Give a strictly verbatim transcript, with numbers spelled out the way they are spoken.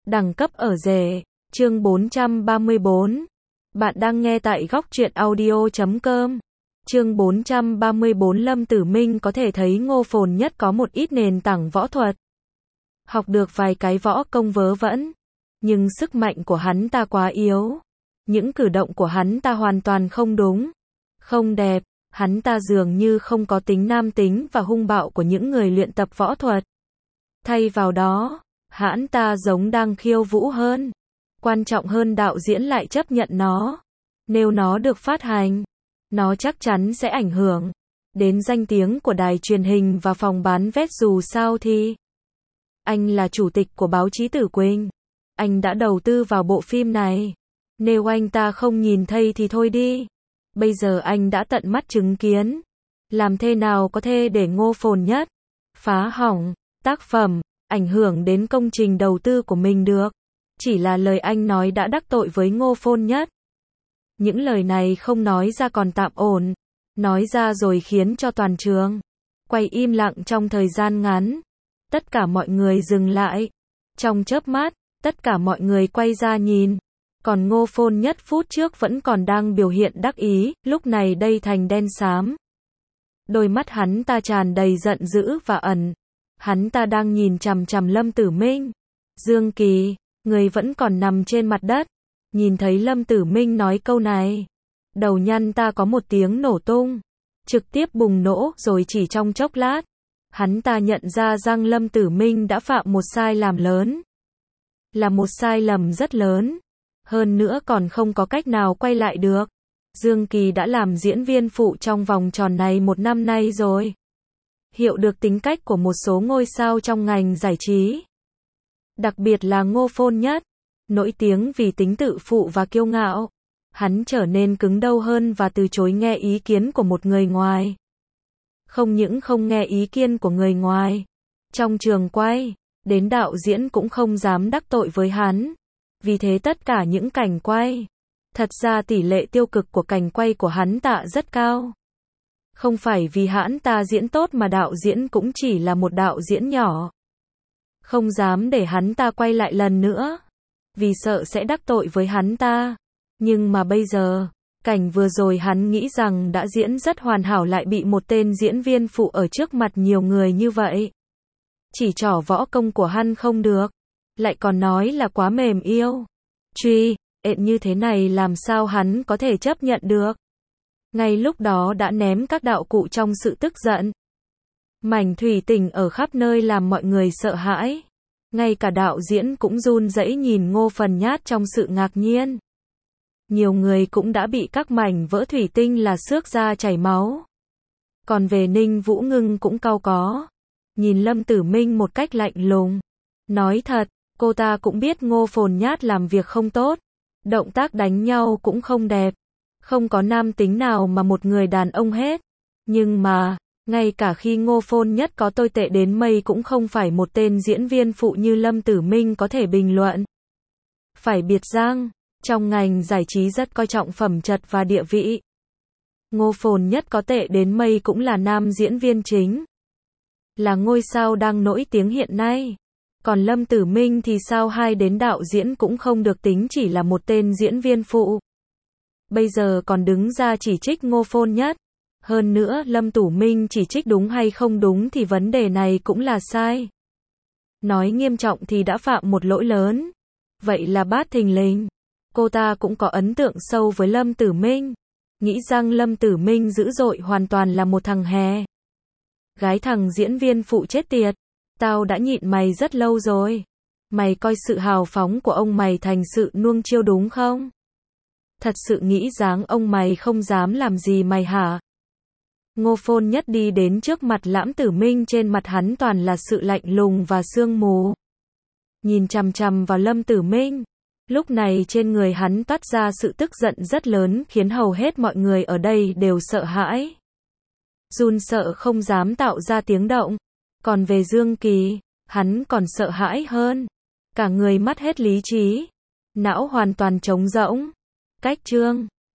Đẳng cấp ở rể. Chương bốn trăm ba mươi bốn. Bạn đang nghe tại góc truyện audio chấm com. Chương bốn trăm ba mươi bốn. Lâm Tử Minh có thể thấy Ngô Phồn Nhất có một ít nền tảng võ thuật. Học được vài cái võ công vớ vẩn. Nhưng sức mạnh của hắn ta quá yếu. Những cử động của hắn ta hoàn toàn không đúng. Không đẹp. Hắn ta dường như không có tính nam tính và hung bạo của những người luyện tập võ thuật. Thay vào đó, hắn ta giống đang khiêu vũ hơn. Quan trọng hơn, đạo diễn lại chấp nhận nó. Nếu nó được phát hành, nó chắc chắn sẽ ảnh hưởng đến danh tiếng của đài truyền hình và phòng bán vé. Dù sao thì anh là chủ tịch của báo chí Tử Quỳnh. Anh đã đầu tư vào bộ phim này. Nếu anh ta không nhìn thấy thì thôi đi. Bây giờ anh đã tận mắt chứng kiến. Làm thế nào có thể để Ngô Phồn Nhất phá hỏng tác phẩm, ảnh hưởng đến công trình đầu tư của mình được? Chỉ là lời anh nói đã đắc tội với Ngô Phồn Nhất. Những lời này không nói ra còn tạm ổn. Nói ra rồi khiến cho toàn trường quay im lặng trong thời gian ngắn. Tất cả mọi người dừng lại. Trong chớp mắt, tất cả mọi người quay ra nhìn. Còn Ngô Phồn Nhất phút trước vẫn còn đang biểu hiện đắc ý, lúc này đây thành đen xám. Đôi mắt hắn ta tràn đầy giận dữ và ẩn. Hắn ta đang nhìn chằm chằm Lâm Tử Minh. Dương Kỳ, người vẫn còn nằm trên mặt đất. Nhìn thấy Lâm Tử Minh nói câu này, đầu nhăn ta có một tiếng nổ tung. Trực tiếp bùng nổ, rồi chỉ trong chốc lát, hắn ta nhận ra rằng Lâm Tử Minh đã phạm một sai lầm lớn. Là một sai lầm rất lớn. Hơn nữa còn không có cách nào quay lại được. Dương Kỳ đã làm diễn viên phụ trong vòng tròn này một năm nay rồi. Hiểu được tính cách của một số ngôi sao trong ngành giải trí. Đặc biệt là Ngô Phồn Nhất. Nổi tiếng vì tính tự phụ và kiêu ngạo. Hắn trở nên cứng đầu hơn và từ chối nghe ý kiến của một người ngoài. Không những không nghe ý kiến của người ngoài. Trong trường quay, đến đạo diễn cũng không dám đắc tội với hắn. Vì thế tất cả những cảnh quay, thật ra tỷ lệ tiêu cực của cảnh quay của hắn ta rất cao. Không phải vì hắn ta diễn tốt mà đạo diễn cũng chỉ là một đạo diễn nhỏ. Không dám để hắn ta quay lại lần nữa. Vì sợ sẽ đắc tội với hắn ta. Nhưng mà bây giờ, cảnh vừa rồi hắn nghĩ rằng đã diễn rất hoàn hảo lại bị một tên diễn viên phụ ở trước mặt nhiều người như vậy. Chỉ trỏ võ công của hắn không được. Lại còn nói là quá mềm yêu. Truy, ện như thế này làm sao hắn có thể chấp nhận được. Ngay lúc đó đã ném các đạo cụ trong sự tức giận. Mảnh thủy tinh ở khắp nơi làm mọi người sợ hãi. Ngay cả đạo diễn cũng run rẩy nhìn Ngô Phồn Nhất trong sự ngạc nhiên. Nhiều người cũng đã bị các mảnh vỡ thủy tinh là xước ra chảy máu. Còn về Ninh Vũ Ngưng cũng cau có. Nhìn Lâm Tử Minh một cách lạnh lùng. Nói thật, cô ta cũng biết Ngô Phồn Nhất làm việc không tốt. Động tác đánh nhau cũng không đẹp. Không có nam tính nào mà một người đàn ông hết. Nhưng mà, ngay cả khi Ngô Phồn Nhất có tồi tệ đến mây cũng không phải một tên diễn viên phụ như Lâm Tử Minh có thể bình luận. Phải biết rằng, trong ngành giải trí rất coi trọng phẩm chất và địa vị. Ngô Phồn Nhất có tệ đến mây cũng là nam diễn viên chính. Là ngôi sao đang nổi tiếng hiện nay. Còn Lâm Tử Minh thì sao, hay đến đạo diễn cũng không được tính chỉ là một tên diễn viên phụ. Bây giờ còn đứng ra chỉ trích Ngô Phồn Nhất. Hơn nữa Lâm Tử Minh chỉ trích đúng hay không đúng thì vấn đề này cũng là sai. Nói nghiêm trọng thì đã phạm một lỗi lớn. Vậy là bát thình lình. Cô ta cũng có ấn tượng sâu với Lâm Tử Minh. Nghĩ rằng Lâm Tử Minh dữ dội hoàn toàn là một thằng hè. Gái thằng diễn viên phụ chết tiệt. Tao đã nhịn mày rất lâu rồi. Mày coi sự hào phóng của ông mày thành sự nuông chiêu đúng không? Thật sự nghĩ rằng ông mày không dám làm gì mày hả? Ngô Phồn Nhất đi đến trước mặt Lâm Tử Minh, trên mặt hắn toàn là sự lạnh lùng và sương mù. Nhìn chằm chằm vào Lâm Tử Minh. Lúc này trên người hắn toát ra sự tức giận rất lớn khiến hầu hết mọi người ở đây đều sợ hãi. Run sợ không dám tạo ra tiếng động. Còn về Dương Kỳ, hắn còn sợ hãi hơn. Cả người mất hết lý trí. Não hoàn toàn trống rỗng. Cách chương